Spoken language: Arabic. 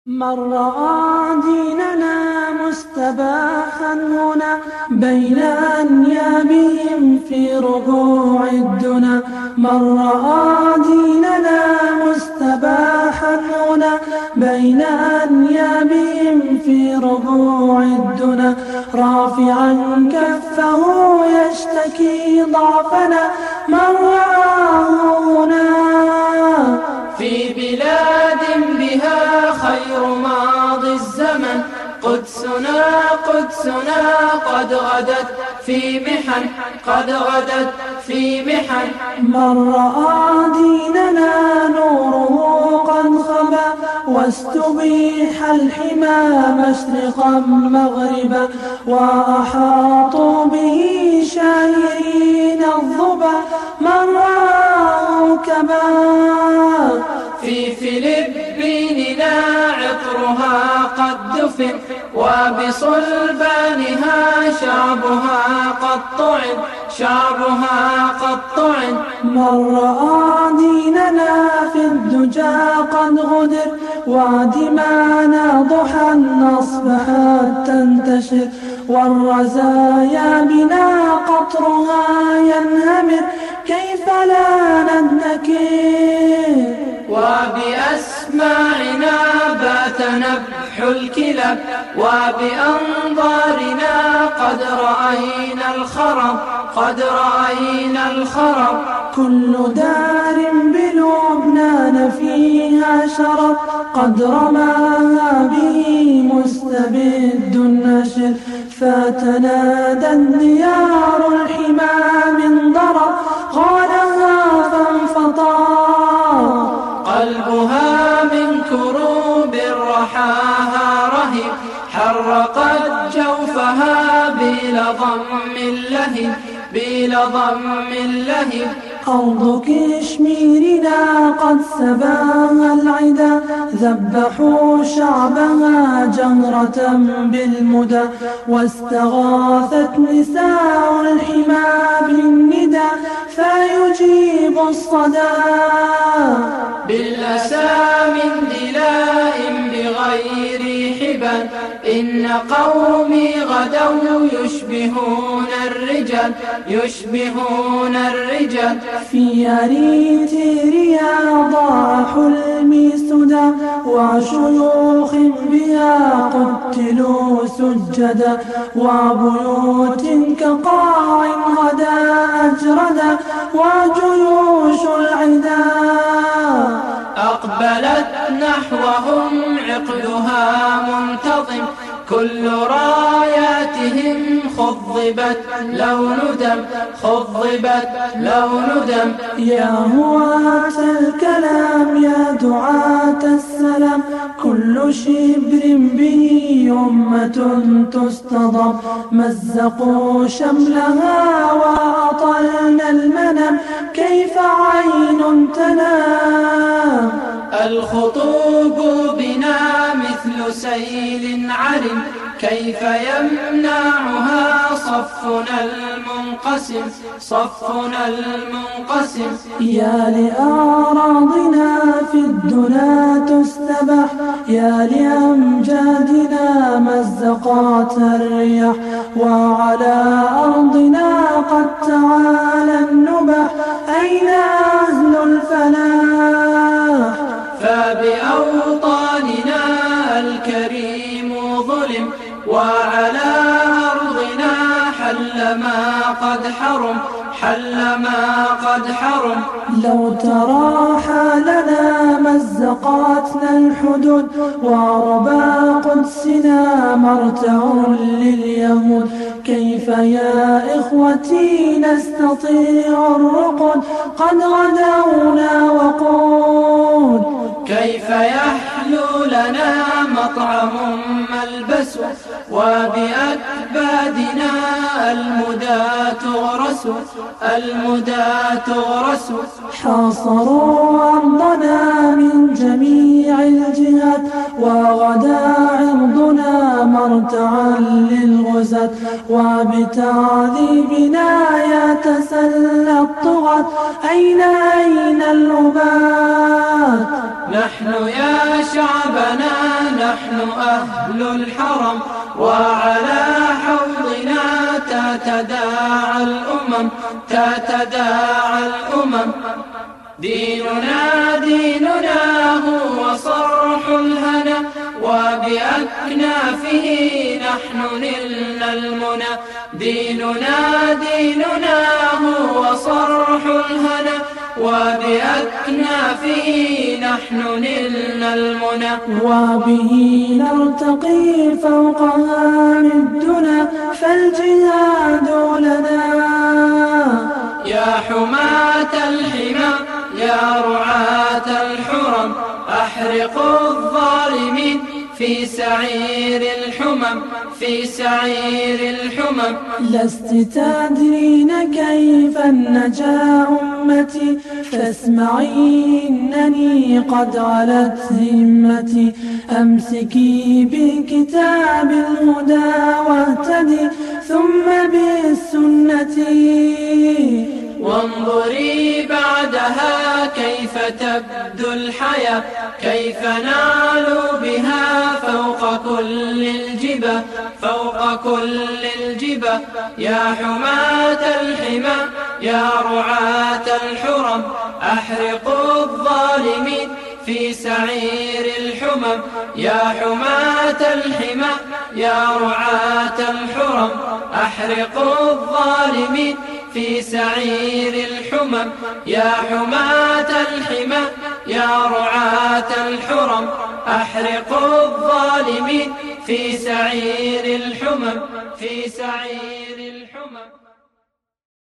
من رأى ديننا مستباحا هنا بين أنيابهم في ربوع الدنا. من رأى ديننا مستباحا هنا بين أنيابهم في ربوع الدنا، رافعا كفه يشتكي ضعفنا. من رآه هنا في بلاد بها خير ماضي الزمن، قدسنا قد غدت في محن، قد غدت في محن. من رأى ديننا نوره قد خبا، واستبيح الحمى مشرقا مغربا، وأحاطوا به شاهرين الظبا. من رآه كبا في فلبيننا عطرها قد دفن، وبصلبانها شعبها قد طعن، شعبها قد طعن. من رأى ديننا في الدجى قد غدر، ودمانا ضحى أصبحت تنتشر، والرزايا بنا قطرها ينهمر. كيف لا ندكر وبأسماعنا بات نبح الكلاب، وبأنظارنا قد رأينا الخرب، قد رأينا الخرب. كل دار بلبنان فيها شرب، قد رماها به مستبد نشر. فتنادى الديار الحمى من ضرب، غالها فانفطر قلبها من كروب رحاها رهيب، حرقت جوفها بلظم اللهب، بلظم اللهب. أرض كشميرنا قد سباها العدا، ذبحوا شعبها جهرة بالمدى، واستغاثت نساء الحمى بالندى، فيجيب الصدى بالأسى من دلاء بغير حبال. إن قومي غدوا يشبهون الرجال، يشبهون الرجال. في أريتريا ضاع حلمي سدى، وشيوخ بها قتلوا سجدا، وبيوت كقاع غدا أجردا، وجيوش العدا أقبلت نحوهم عقدها منتظم، كل راياتهم خضبت لون دم، خضبت لون دم. يا هواة الكلام يا دعاة السلام، كل شبر به أمة تصطدم. مزقوا شملها وأطلنا المنام، كيف عين تنام. الخطوب بنا مثل سيل عرم، كيف يمنعها صفنا المنقسم، صفنا المنقسم. يا لأعراضنا في الدنا تستبح، يا لأمجادنا مزقات الرياح، وعلى أرضنا قد تعالى النبح. أين أهل الفلاح؟ فبأوطاننا الكريم ظلم، وعلى أرضنا حل ما قد حرم، حل ما قد حرم. لو ترى حالنا مزقاتنا الحدود، وعربى قدسنا مرتع لليهود. كيف يا إخوتي نستطيع الرقود، قد غدونا وقود. كيف يحلو لنا مطعم ملبس، وبأكبادنا المدى تغرس، المدى تغرس. حاصروا أرضنا من جميع الجهات، وغدا عرضنا مرتعا للغزاة، وبتعذيبنا يتسلى الطغاة. أين الأبات؟ نحن يا شعبنا نحن أهل الحرم، وعلى حوضنا تتداعى الأمم، تتداعى الأمم. ديننا هو صرح الهنا، وبأكنافه نحن نلنا المنى. ديننا هو صرح الهنا، وبأكنافه نحن نلنا المنى. وبه نرتقي فوق هام الدنا، فالجهاد لنا. يا حماة الحمى يا رعاة الحرم، أحرقوا الظالمين في سعير الحمم، في سعير الحمم. لست تدرين كيف النجا أمتي، فاسمعي إنني قد علت همتي. أمسكي بكتاب الهدى واهتدي، ثم بالسنة، وانظري بعدها كيف تبدو الحياة، كيف نعلو بها فوق كل الجباه، فوق كل الجباه. يا حماة الحمى يا رعاة الحرم، أحرقوا الظالمين في سعير الحمم. يا حماة الحمى يا رعاة الحرم، أحرقوا الظالمين في سعير الحمم. يا حماة الحمى يا رعاة الحرم، أحرقوا الظالمين في سعير الحمم، في سعير الحمم.